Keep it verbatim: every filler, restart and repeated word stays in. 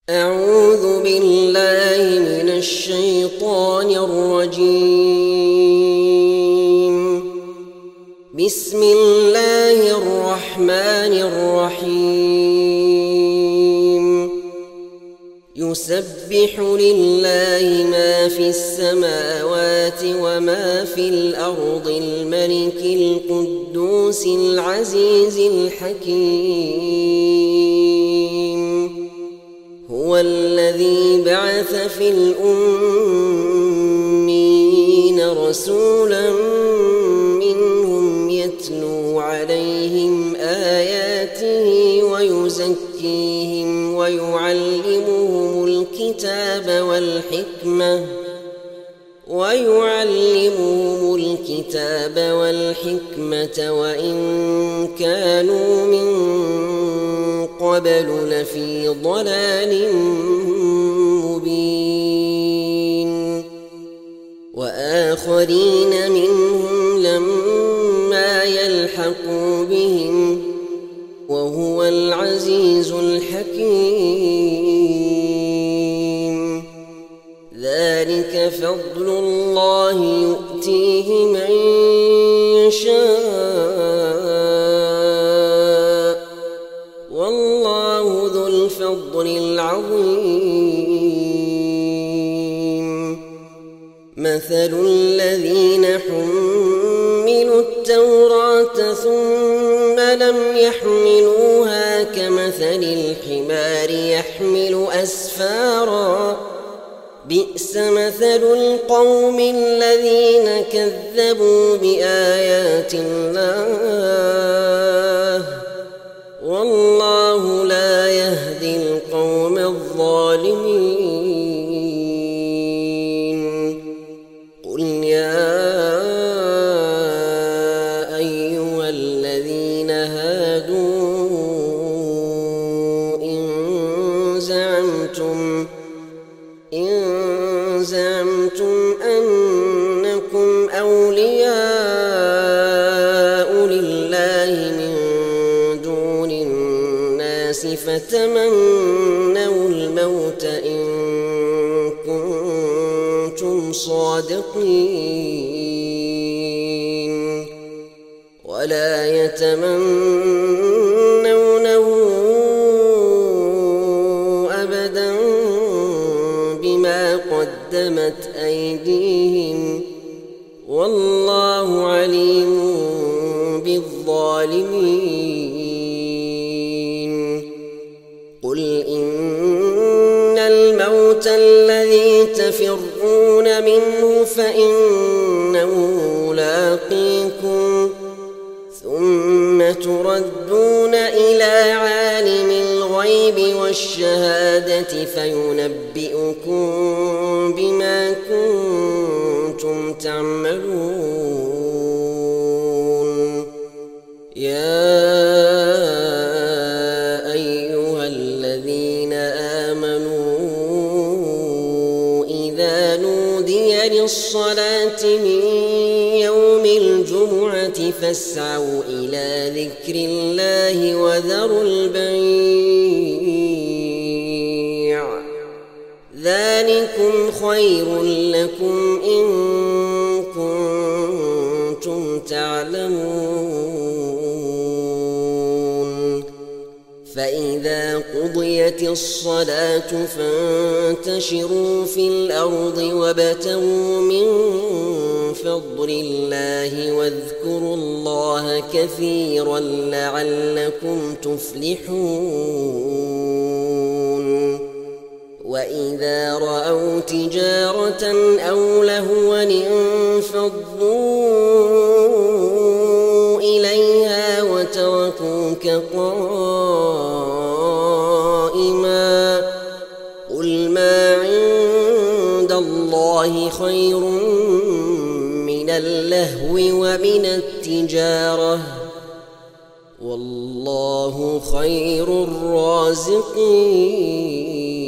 أعوذ بالله من الشيطان الرجيم. بسم الله الرحمن الرحيم. يسبح لله ما في السماوات وما في الأرض الملك القدوس العزيز الحكيم. هو الذي بعث في الأمين رسولا منهم يتلو عليهم آياته ويزكيهم ويعلمهم الكتاب والحكمة ويعلمهم الكتاب والحكمة وإن كانوا من قبل لفي ضلال مبين. وآخرين منهم لما يلحقوا بهم وهو العزيز الحكيم. ذلك فضل الله يؤتيه من يشاء والله ذو الفضل العظيم. مثل الذين حملوا التوراة ثم لم يحملوها كمثل الحمار يحمل أسفارا بئس مثل القوم الذين كذبوا بآيات الله والله لا يهدي القوم الظالمين. قل يا أيها الذين هادوا إن زعمتم إن زعمتم أنكم أولياء لله من دون الناس فتمنوا الموت إن كنتم صادقين ولا يتمنونه أبدا بما قدمت أيديهم والله عليم بالظالمين. قل إن الموت الذي تفرون منه فإنه لاقيكم ثم تردون إلى عالم الغيب والشهادة فينبئكم بما كنتم تعملون. يا أيها الذين آمنوا إذا نودي للصلاة من يوم الجمعة فاسعوا إلى ذكر الله وذروا البيع ذلكم خير لكم إن كنتم تعلمون. فإذا قضيت الصلاة فانتشروا في الأرض وابتغوا من فضل الله واذكروا الله كثيرا لعلكم تفلحون. وإذا رأوا تجارة أو لهوا انفضوا إليها وتركوك قائما قل ما عند الله خير من اللهو ومن التجارة والله خير الرازقين.